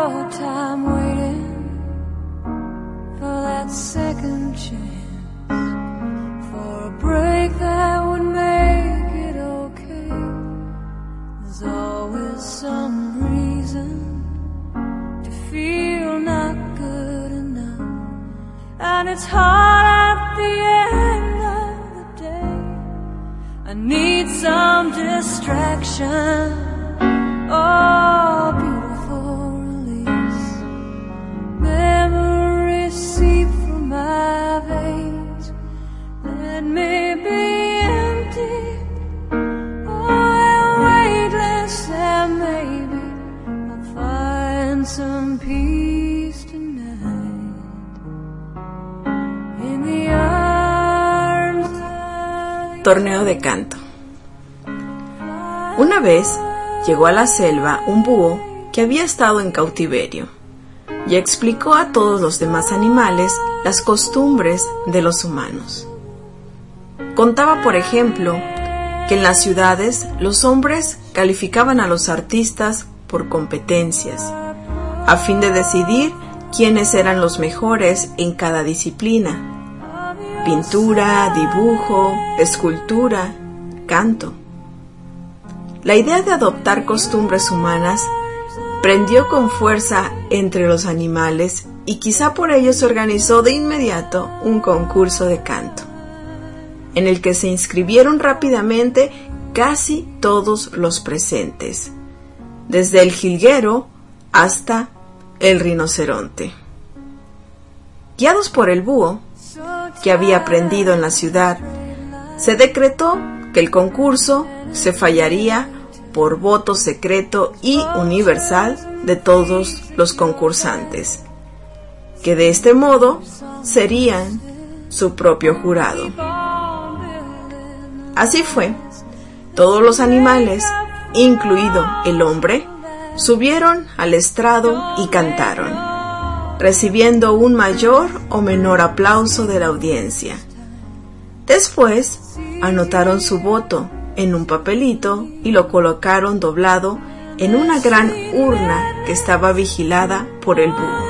your time waiting for that second chance, for a break that would make it okay. There's always some reason to feel not good enough, and it's hard at the end of the day. I need some distraction. Oh, beautiful release. Memories seep from my veins. Let me be empty. Oh, weightless, and maybe I'll find some peace tonight in the arms of... Torneo de canto. Una vez llegó a la selva un búho que había estado en cautiverio y explicó a todos los demás animales las costumbres de los humanos. Contaba, por ejemplo, que en las ciudades los hombres calificaban a los artistas por competencias, a fin de decidir quiénes eran los mejores en cada disciplina: pintura, dibujo, escultura, canto. La idea de adoptar costumbres humanas prendió con fuerza entre los animales y quizá por ello se organizó de inmediato un concurso de canto, en el que se inscribieron rápidamente casi todos los presentes, desde el jilguero hasta el rinoceronte. Guiados por el búho, que había aprendido en la ciudad, se decretó que el concurso se fallaría por voto secreto y universal de todos los concursantes, que de este modo serían su propio jurado. Así fue. Todos los animales, incluido el hombre, subieron al estrado y cantaron, recibiendo un mayor o menor aplauso de la audiencia. Después, anotaron su voto en un papelito y lo colocaron doblado en una gran urna que estaba vigilada por el búho.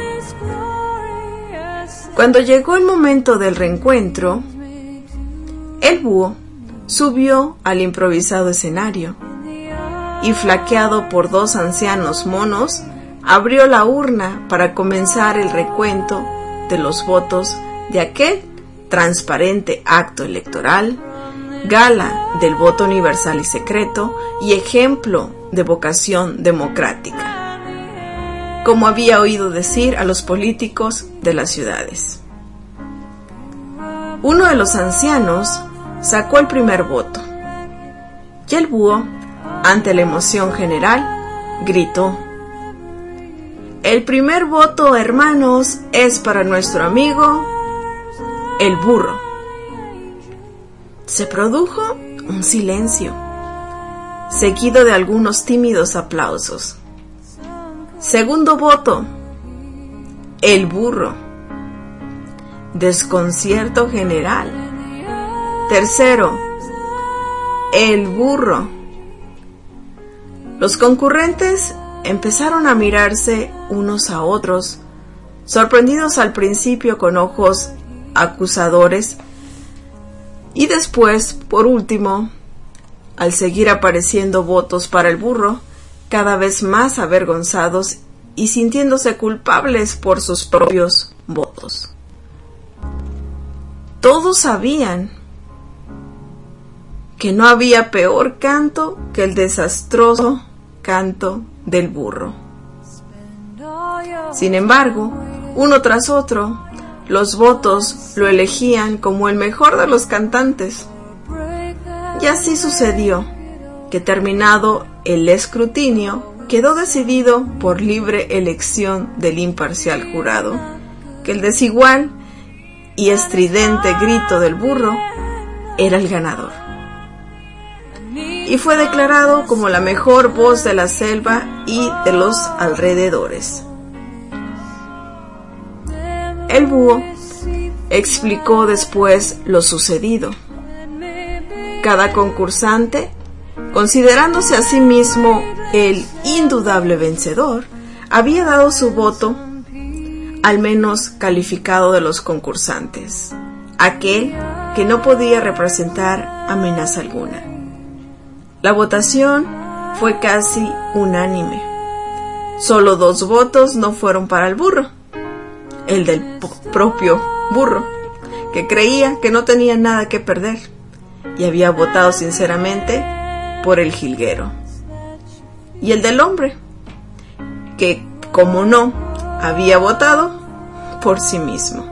Cuando llegó el momento del reencuentro, el búho subió al improvisado escenario y, flanqueado por dos ancianos monos, abrió la urna para comenzar el recuento de los votos de aquel transparente acto electoral, gala del voto universal y secreto y ejemplo de vocación democrática, como había oído decir a los políticos de las ciudades. Uno de los ancianos sacó el primer voto y el búho, ante la emoción general, gritó: «El primer voto, hermanos, es para nuestro amigo el burro». Se produjo un silencio, seguido de algunos tímidos aplausos. Segundo voto, el burro. Desconcierto general. Tercero, el burro. Los concurrentes empezaron a mirarse unos a otros, sorprendidos al principio con ojos acusadores, y después, por último, al seguir apareciendo votos para el burro, cada vez más avergonzados y sintiéndose culpables por sus propios votos. Todos sabían que no había peor canto que el desastroso canto del burro. Sin embargo, uno tras otro, los votos lo elegían como el mejor de los cantantes. Y así sucedió, que terminado el escrutinio, quedó decidido por libre elección del imparcial jurado, que el desigual y estridente grito del burro era el ganador. Y fue declarado como la mejor voz de la selva y de los alrededores. El búho explicó después lo sucedido. Cada concursante, considerándose a sí mismo el indudable vencedor, había dado su voto al menos calificado de los concursantes, aquel que no podía representar amenaza alguna. La votación fue casi unánime. Solo 2 votos no fueron para el burro, el del propio burro, que creía que no tenía nada que perder y había votado sinceramente por el jilguero, y el del hombre, que como no, había votado por sí mismo.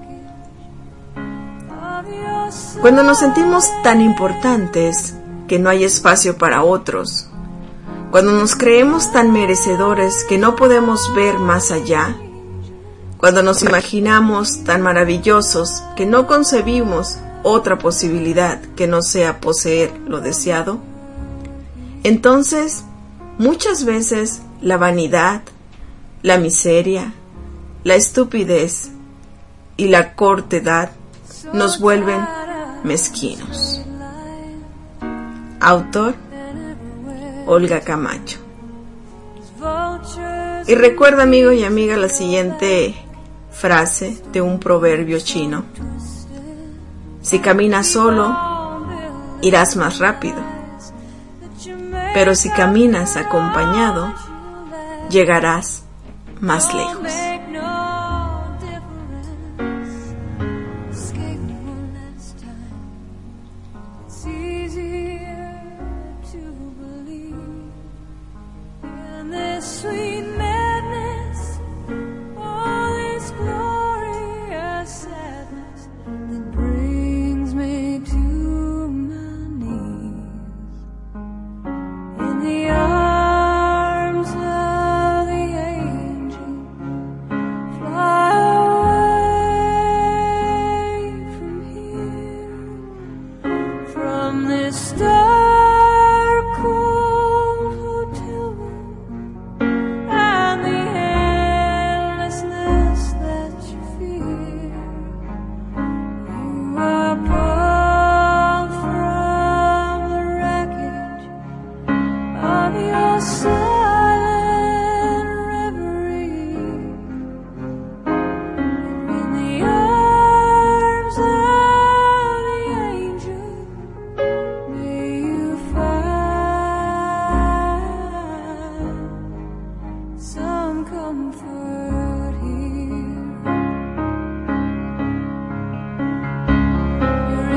Cuando nos sentimos tan importantes que no hay espacio para otros, cuando nos creemos tan merecedores que no podemos ver más allá, cuando nos imaginamos tan maravillosos que no concebimos otra posibilidad que no sea poseer lo deseado, entonces muchas veces la vanidad, la miseria, la estupidez y la cortedad nos vuelven mezquinos. Autor: Olga Camacho. Y recuerda, amigo y amiga, la siguiente frase de un proverbio chino: si caminas solo, irás más rápido, pero si caminas acompañado, llegarás más lejos.